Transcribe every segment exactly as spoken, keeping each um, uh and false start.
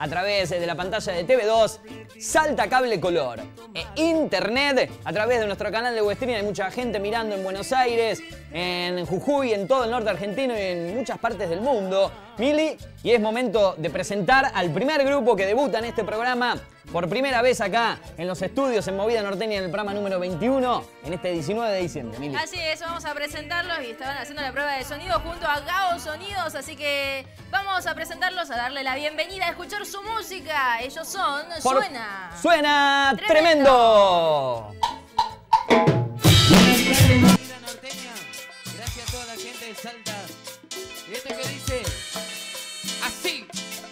a través de la pantalla de T V dos, Salta Cable Color. E internet, a través de nuestro canal de Westream, hay mucha gente mirando en Buenos Aires, en Jujuy, en todo el norte argentino y en muchas partes del mundo. Mili, y es momento de presentar al primer grupo que debuta en este programa por primera vez acá en los estudios en Movida Norteña en el programa número veintiuno, en este diecinueve de diciembre. Mili. Así es, vamos a presentarlos y estaban haciendo la prueba de sonido junto a Gao Sonidos, así que vamos a presentarlos, a darle la bienvenida, a escuchar su música. Ellos son Por... Suena. ¡Suena Tremendo! Tremendo. Movida Norteña, gracias a toda la gente de Salta. Y esto que dice así.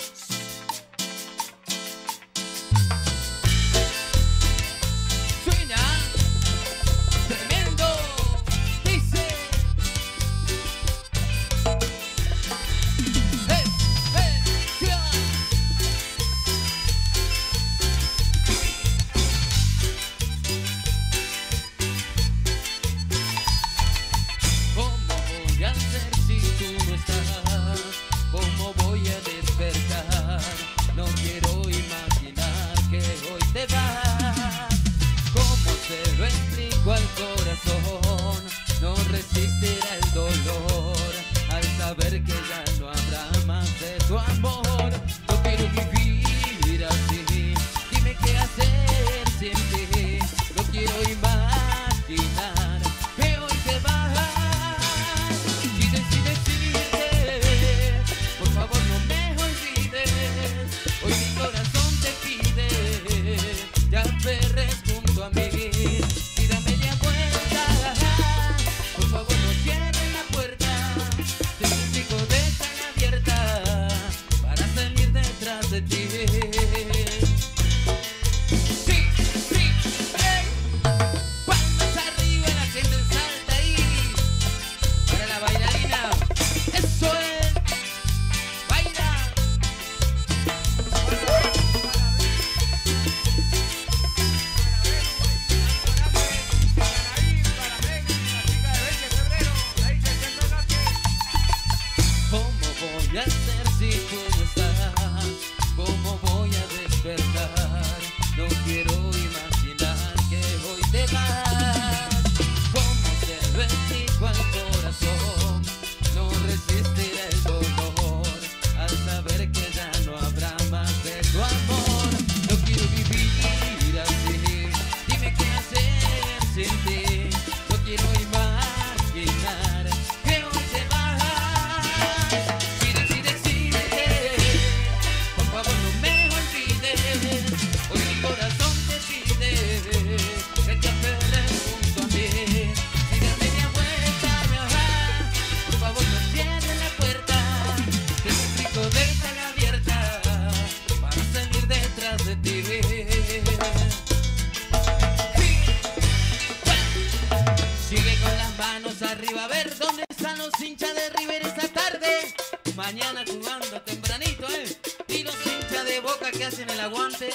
Mañana jugando tempranito, ¿eh? Y los hinchas de Boca que hacen el aguante,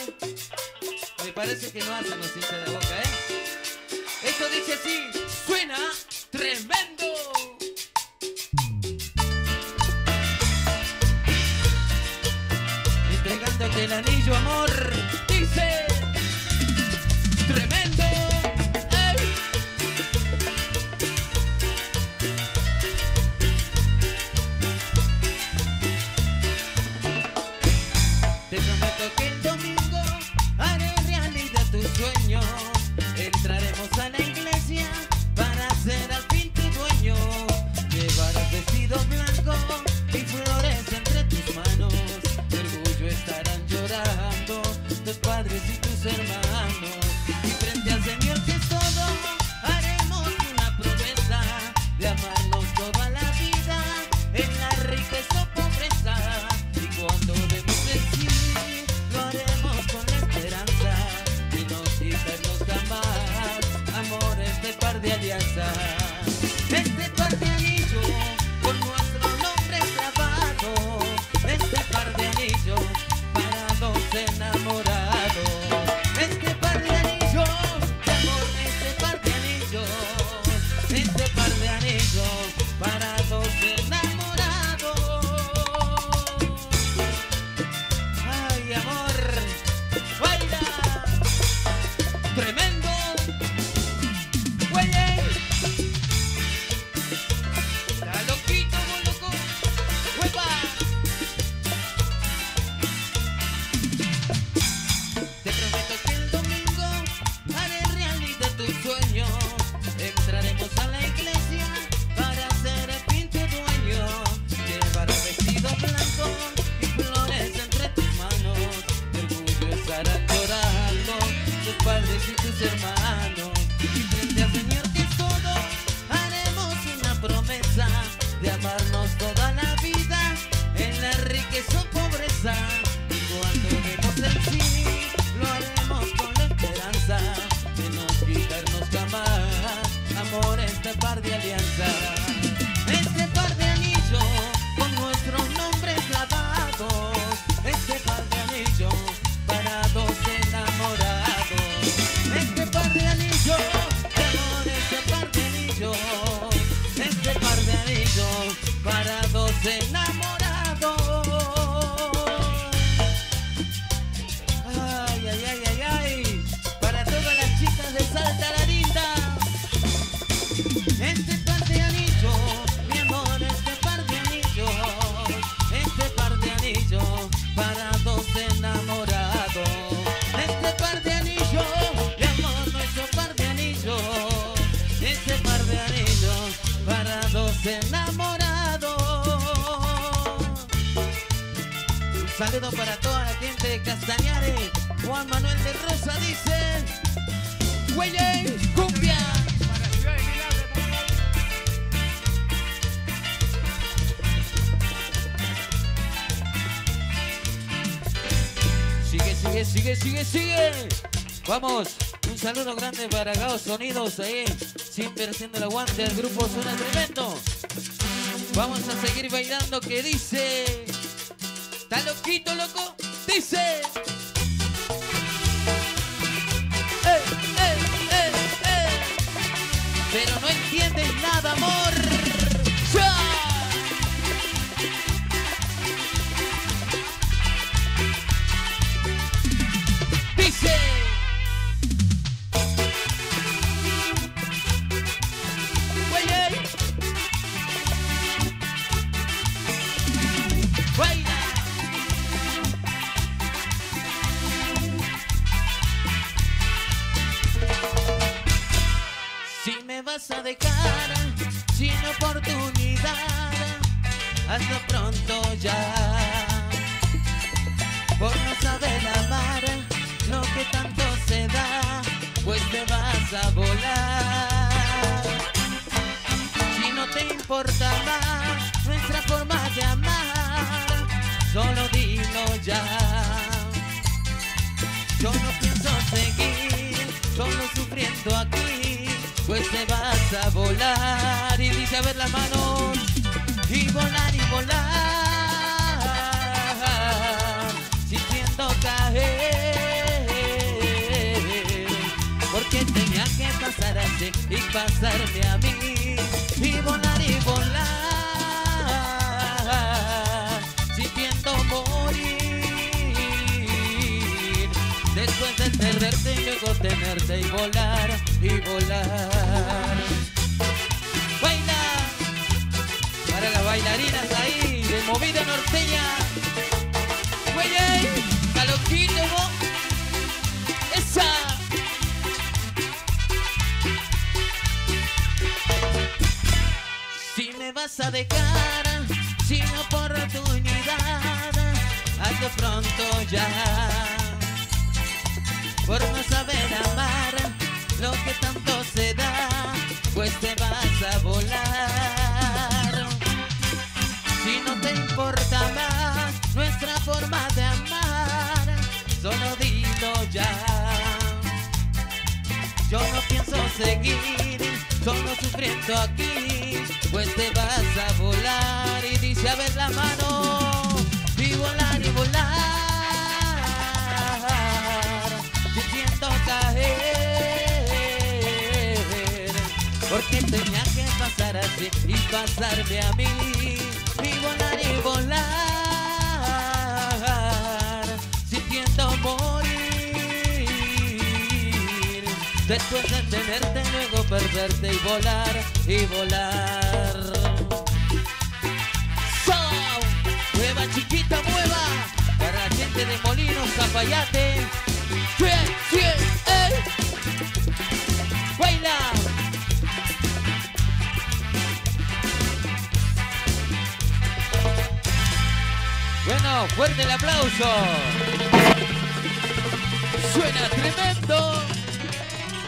me parece que no hacen los hinchas de Boca, ¿eh? Esto dice así, suena tremendo. Entregándote el anillo, amor, dice tremendo. Te prometo que el domingo haré realidad tu sueño. Entraremos a la iglesia para ser al fin tu dueño. Llevarás vestido blanco y flores entre tus manos. De orgullo estarán llorando tus padres y tus hermanos. Y frente al Señor que es todo, haremos una promesa de amarnos toda la vida en la riqueza o pobreza. Y cuando demos decir, lo haremos con la esperanza y no quitarnos jamás, amor, este par de alianzas, este par de anillos con nuestro nombre grabado, este par de anillos para dos enamorados, este par de anillos. hermanos. Y frente al Señor que es todo, haremos una promesa de amarnos toda la vida, en la riqueza o pobreza. Y cuando demos el sí, lo haremos con la esperanza de no quitarnos jamás, amor, este par de alianzas. Este par de anillos con nuestros nombres grabados, este par de anillos para dos enamorados. Este par de anillos, de amor, este par de anillos, este par de anillos para dos enamorados. Ay, ay, ay, ay, ay, para todas las chicas de Salta la Linda. Este par de anillos, mi amor, este par de anillos, este par de anillos para dos enamorados. Este par de anillos, mi amor, nuestro par de anillos, este par de anillos para dos enamorados. Un saludo para toda la gente de Castañares. Juan Manuel de Rosa dice: ¡Güeyes, cumbia! Sigue, sigue, sigue, sigue, sigue. Vamos, un saludo grande para Gao Sonidos ahí, siempre haciendo el aguante al grupo Suena Tremendo. Vamos a seguir bailando, que dice: ¿está loquito, loco? Dice: ¡Eh, eh, eh, eh! Pero no entiendes nada, amor. ¡Ya! Dice: ¡Güey! ¡Baila! Si me vas a dejar sin oportunidad, hazlo pronto ya. Por no saber amar lo que tanto se da, pues te vas a volar. Si no te importa más nuestra forma de amar, solo dilo ya. Yo no pienso seguir solo sufriendo aquí, pues te vas a volar. Y dice: a ver las manos. Y volar y volar, sintiendo caer, porque tenía que pasar así y pasarme a mí. Y volar y volar, sintiendo morir, después de perderte y luego tenerte y volar y volar. Baila para las bailarinas ahí de movida norteña. Güey, caloquito, vos. Esa. Si me vas a dejar sin oportunidad, hazlo pronto ya. Por no saber amar lo que tanto se da, pues te vas a volar. Si no te importa más nuestra forma de amar, solo dilo ya. Yo no pienso seguir solo sufriendo aquí, pues te vas a volar. Y dice: a ver la mano. Y volar y volar, sintiendo caer, porque tenía que pasar así y pasarme a mí. Y volar y volar, sintiendo morir, después de tenerte, luego perderte y volar y volar. So, mueva chiquita, mueva, para la gente de Molinos, Zapayate. Bien, bien, eh. Baila. Bueno, fuerte el aplauso. Suena tremendo.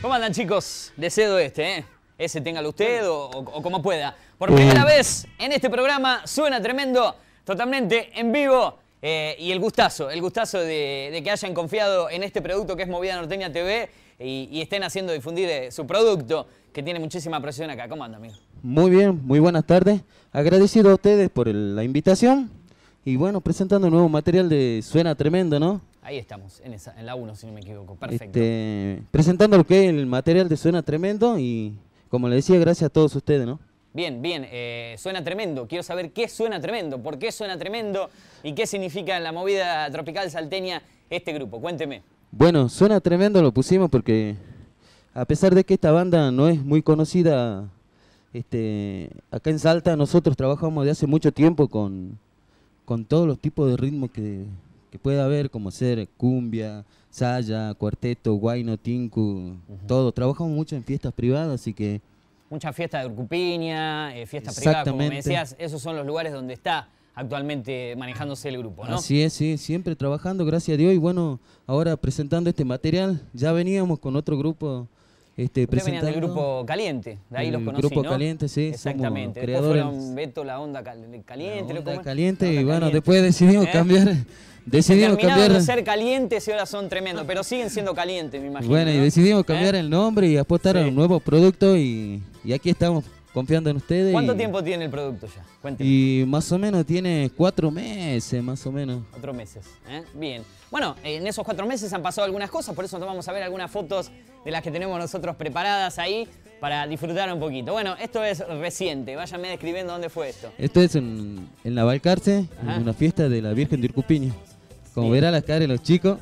¿Cómo andan, chicos? De Cedo este, ¿eh? Ese téngalo usted o, o, o como pueda. Por primera vez en este programa suena tremendo, totalmente en vivo. Eh, y el gustazo, el gustazo de, de que hayan confiado en este producto que es Movida Norteña T V y, y estén haciendo difundir eh, su producto, que tiene muchísima presión acá. ¿Cómo anda, amigo? Muy bien, muy buenas tardes. Agradecido a ustedes por el, la invitación. Y bueno, presentando nuevo material de Suena Tremendo, ¿no? Ahí estamos, en, esa, en la uno, si no me equivoco. Perfecto. Este, presentando lo que es el material de Suena Tremendo y, como le decía, gracias a todos ustedes, ¿no? Bien, bien, eh, suena tremendo. Quiero saber qué suena tremendo, por qué suena tremendo y qué significa en la movida tropical salteña este grupo. Cuénteme. Bueno, Suena Tremendo lo pusimos porque, a pesar de que esta banda no es muy conocida este, acá en Salta, nosotros trabajamos de hace mucho tiempo con, con todos los tipos de ritmos que, que pueda haber, como ser cumbia, saya, cuarteto, guayno, tinku, uh-huh. todo. Trabajamos mucho en fiestas privadas, así que... Muchas fiestas de Urcupiña, eh, fiestas privadas, como me decías, esos son los lugares donde está actualmente manejándose el grupo, ¿no? Así es, sí, siempre trabajando, gracias a Dios, y bueno, ahora presentando este material, ya veníamos con otro grupo este, presentando. Venían del grupo Caliente, de ahí los conocí, grupo ¿no? Caliente, sí, exactamente. Somos creadores. Después fueron Beto, la onda caliente. La onda ¿cómo? caliente, la onda y bueno, caliente. después decidimos ¿Eh? cambiar... Decidimos Terminaron cambiar... de ser calientes y ahora son tremendos, pero siguen siendo calientes, me imagino. Bueno, ¿no? y decidimos cambiar ¿Eh? el nombre y apostar Sí. a un nuevo producto y, y aquí estamos confiando en ustedes. ¿Cuánto y, tiempo tiene el producto ya? Cuénteme. Y más o menos tiene cuatro meses, más o menos. Cuatro meses, ¿eh? Bien. Bueno, en esos cuatro meses han pasado algunas cosas, por eso nos vamos a ver algunas fotos de las que tenemos nosotros preparadas ahí para disfrutar un poquito. Bueno, esto es reciente, váyanme describiendo dónde fue esto. Esto es en, en la Balcarce, Ajá. en una fiesta de la Virgen de Urcupiña. Como Bien. verá las caras de los chicos.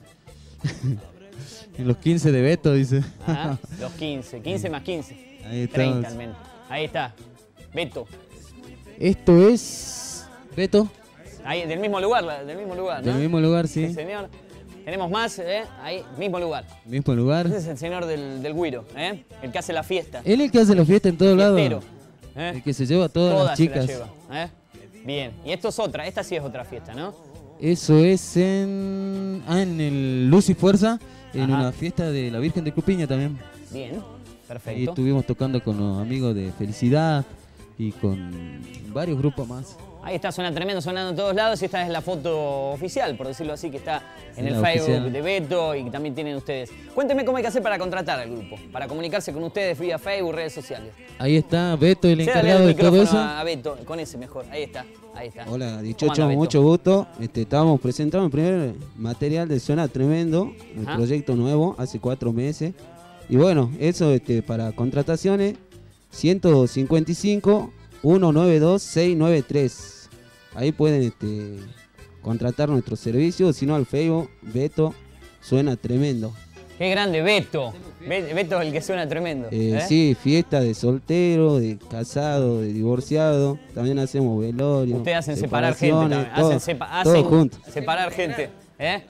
En los quince de Beto, dice. Ajá, los quince, quince más quince. Ahí estamos. treinta al menos. Ahí está, Beto. Esto es Beto, Ahí, del mismo lugar, la- del mismo lugar, ¿no? del mismo lugar, Sí, sí. señor. Tenemos más, ¿eh? Ahí, mismo lugar. Mismo lugar. Ese es el señor del, del Guiro, ¿eh? El que hace la fiesta. Él es el que hace la fiesta en todos lados. Fiestero, ¿eh? El que se lleva a todas, Todas las se chicas. lleva, ¿eh? Bien, y esto es otra, esta sí es otra fiesta, ¿no? Eso es en, ah, en el Luz y Fuerza, en Ajá. una fiesta de la Virgen de Cupiña también. Bien, Ahí perfecto. estuvimos tocando con los amigos de Felicidad y con varios grupos más. Ahí está, suena tremendo, sonando en todos lados y esta es la foto oficial, por decirlo así, que está en Sí, el la Facebook oficial. de Beto y que también tienen ustedes. Cuéntenme cómo hay que hacer para contratar al grupo, para comunicarse con ustedes vía Facebook, redes sociales. Ahí está Beto, el Cédale encargado el de todo micrófono eso. a Beto, con ese mejor, ahí está, ahí está. Hola, ¿Cómo dichocho, anda, Beto? mucho gusto. Este, estábamos presentando el primer material de Suena Tremendo, el Ajá. proyecto nuevo, hace cuatro meses. Y bueno, eso este, para contrataciones, ciento cincuenta y cinco, ciento noventa y dos, seiscientos noventa y tres. Ahí pueden este, contratar nuestros servicios, si no al Facebook, Beto, Suena Tremendo. Qué grande, Beto. Be- Beto es el que suena tremendo. Eh, ¿eh? Sí, fiesta de soltero, de casado, de divorciado, también hacemos velorio. Ustedes hacen separar gente separaciones, también, todo, hacen, sepa- todo hacen junto. separar gente. ¿eh?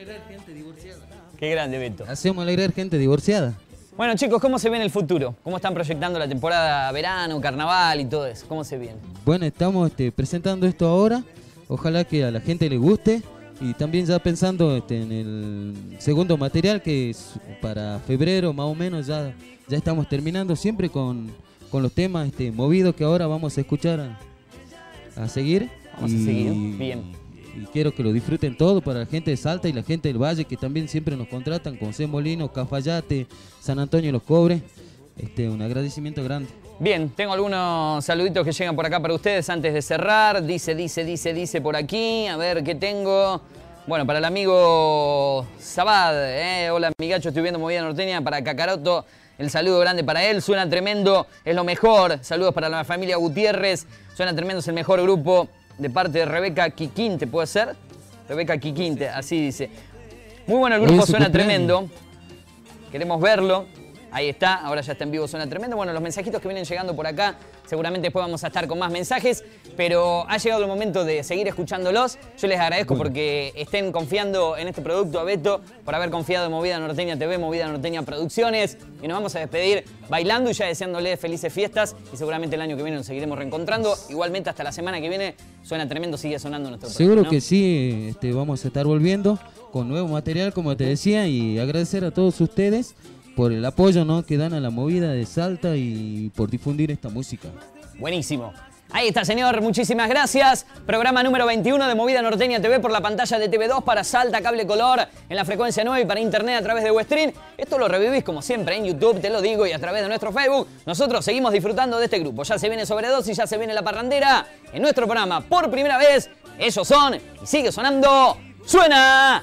Qué grande, Beto. Hacemos alegrar gente divorciada. Bueno, chicos, ¿cómo se ve en el futuro? ¿Cómo están proyectando la temporada verano, carnaval y todo eso? ¿Cómo se viene? Bueno, estamos este, presentando esto ahora. Ojalá que a la gente le guste. Y también ya pensando este, en el segundo material, que es para febrero más o menos, ya, ya estamos terminando. Siempre con, con los temas este, movidos que ahora vamos a escuchar a, a seguir. Vamos a seguir, bien. Y quiero que lo disfruten todo para la gente de Salta y la gente del Valle, que también siempre nos contratan, con C. Molino, Cafayate, San Antonio Los Cobres. Este, un agradecimiento grande. Bien, tengo algunos saluditos que llegan por acá para ustedes antes de cerrar. Dice, dice, dice, dice por aquí. A ver, ¿qué tengo? Bueno, para el amigo Sabad, ¿eh? Hola, amigacho, estoy viendo Movida Norteña. Para Cacaroto, el saludo grande para él. Suena tremendo, es lo mejor. Saludos para la familia Gutiérrez. Suena tremendo, es el mejor grupo. De parte de Rebeca Quiquinte, ¿puede ser? Rebeca Quiquinte, así dice. Muy bueno el Hoy grupo, es su suena cumpleaños. tremendo. Queremos verlo. Ahí está, ahora ya está en vivo, suena tremendo. Bueno, los mensajitos que vienen llegando por acá, seguramente después vamos a estar con más mensajes, pero ha llegado el momento de seguir escuchándolos. Yo les agradezco Bueno. porque estén confiando en este producto, a Beto, por haber confiado en Movida Norteña T V, Movida Norteña Producciones. Y nos vamos a despedir bailando y ya deseándoles felices fiestas. Y seguramente el año que viene nos seguiremos reencontrando. Igualmente hasta la semana que viene, suena tremendo, sigue sonando nuestro programa. Seguro ¿no? que sí, este, vamos a estar volviendo con nuevo material, como te decía, y agradecer a todos ustedes por el apoyo, ¿no?, que dan a la movida de Salta y por difundir esta música. Buenísimo. Ahí está, señor. Muchísimas gracias. Programa número veintiuno de Movida Norteña T V por la pantalla de T V dos para Salta Cable Color en la frecuencia nueve y para internet a través de Westream. Esto lo revivís como siempre en YouTube, te lo digo, y a través de nuestro Facebook. Nosotros seguimos disfrutando de este grupo. Ya se viene Sobredosis, ya se viene La Parrandera. En nuestro programa, por primera vez, ellos son, y sigue sonando, ¡Suena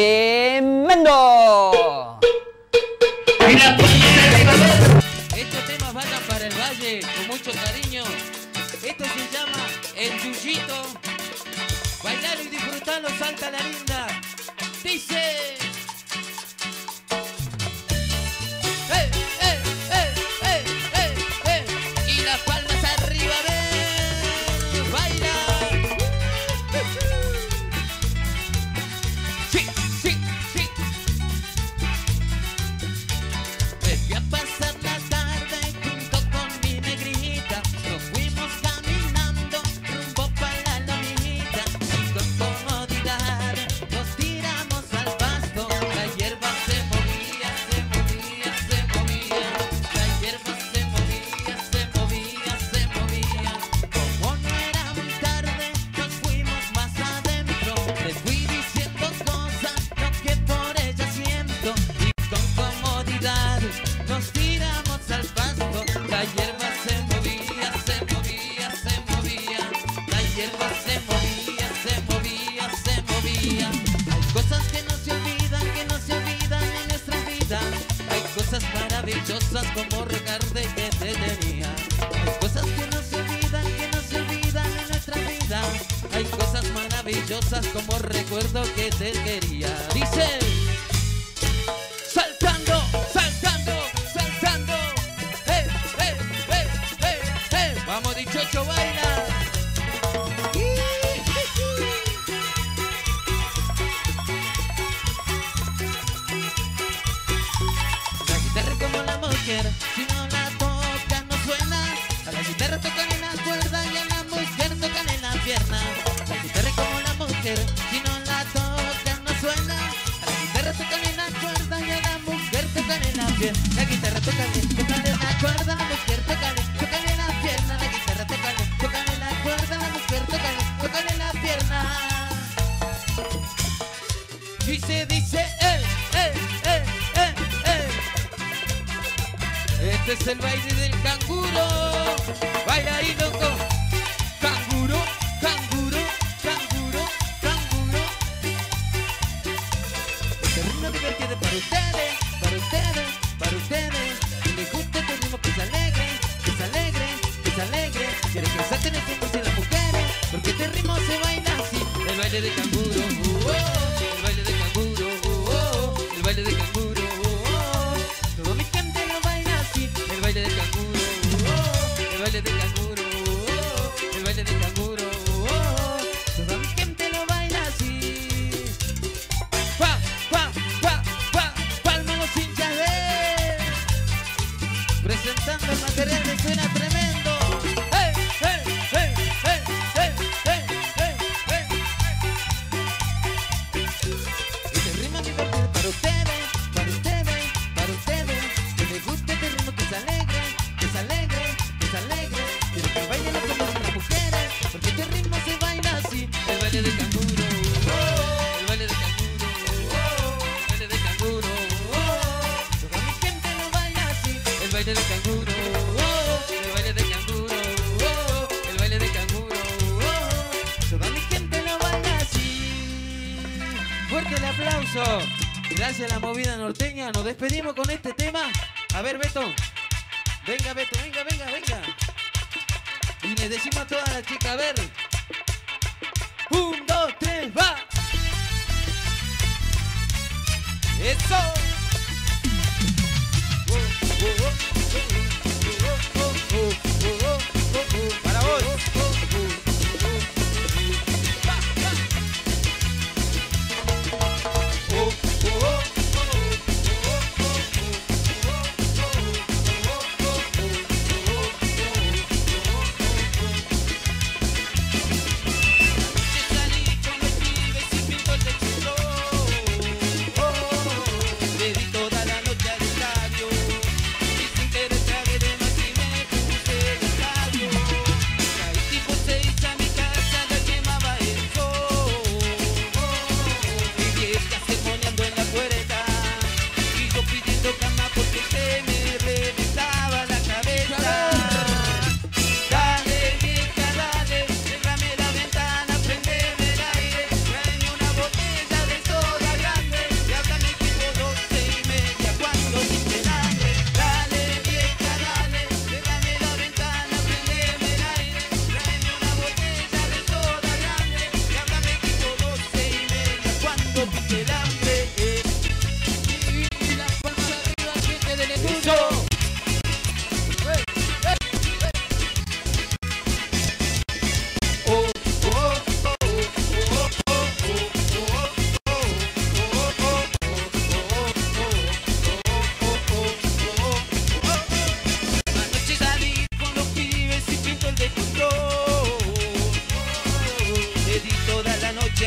Tremendo! Estos temas vayan para el valle con mucho cariño. Esto se llama El Yuyito. Bailar y disfrutarlo, Salta la linda. Dice. ¡Eh, eh, eh, eh, eh, eh! Y las palmas arriba, ven. Baila. Sí, sí, sí. Me fui a pasar la tarde junto con mi negrita. Nos fuimos caminando rumbo para la lomita. Y con comodidad nos tiramos al pasto. La hierba se movía, se movía, se movía. La hierba se movía, se movía, se movía. Como no era muy tarde, nos fuimos más adentro. Les fui diciendo cosas, lo que por ella siento. Y con comodidad nos tiramos al pasto. La hierba se movía, se movía, se movía. La hierba se movía, se movía, se movía. Hay cosas que no se olvidan, que no se olvidan en nuestra vida. Hay cosas maravillosas como recordé que te tenía. Hay cosas que no se olvidan, que no se olvidan en nuestra vida. Hay cosas maravillosas como recuerdo que te quería. Dice. Saltando, saltando, saltando. Eh, eh, eh, eh, eh. Vamos, dichocho, baila. La guitarra como la mujer, si no la toca no suena. A la guitarra tocan en la cuerda y a la mujer tocan en la pierna. La guitarra como la mujer, si no la toca no suena. A la guitarra tocan en la cuerda y a la mujer tocan en la pierna. La guitarra tocan, tocan en la cuerda, la mujer tocan, tocan en la pierna. La guitarra tocan, tocan en la cuerda, la mujer tocan, tocan en la pierna. Dice, dice, eh, eh, eh, eh, eh. Este es el baile del canguro. Baila ahí, loco. Canguro, canguro, canguro, canguro. Este ritmo divertido para ustedes, para ustedes, para ustedes. Que les guste este ritmo que es alegre, que es alegre, que es alegre. Quiero que salten el tiempo de las mujeres, porque este ritmo se baila así. El baile de canguro, uh, oh, el baile de canguro, uh, oh, el baile de canguro, uh, oh. Todo mi gente lo baila así. El baile de canguro, uh, oh, el baile de canguro, uh, oh, el baile de canguro, uh, oh. Toda mi gente lo baila así. Pa, pa, pa, pa, palma los hinchades. Presentando el material de Suena Tremendo. ¡Hey, hey, hey, hey, hey, hey, hey, hey! Este ritmo divertido para ustedes, para ustedes, para ustedes. Que les guste este ritmo que es alegre, que es alegre, que es alegre. Quiero que bailen los hombres y las mujeres, porque este ritmo se baila así. El baile de canguro, oh, el baile de canguro, oh, el baile de canguro, oh. Toda mi gente lo baila así. El baile de canguro, oh, el baile de canguro, oh, el baile de canguro, oh. Toda mi gente lo baila así. Fuerte el aplauso. Gracias a la movida norteña. Nos despedimos con este tema. A ver, Beto. Venga, Beto, venga, venga, venga. Y le decimos a todas las chicas, a ver. Un, dos, tres, va. Eso. Oh, oh, oh, oh, oh, oh, oh, oh, oh, oh. Para vos. Va, va. Oh, oh, oh.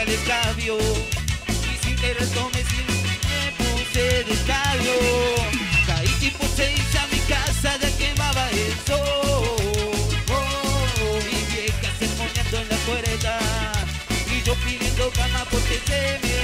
al escabio y sin querer tomé sin me puse de escabio. Caí tipo seis a mi casa, ya quemaba el sol. Mi vieja sermoneando en la puerta y yo pidiendo cama porque se me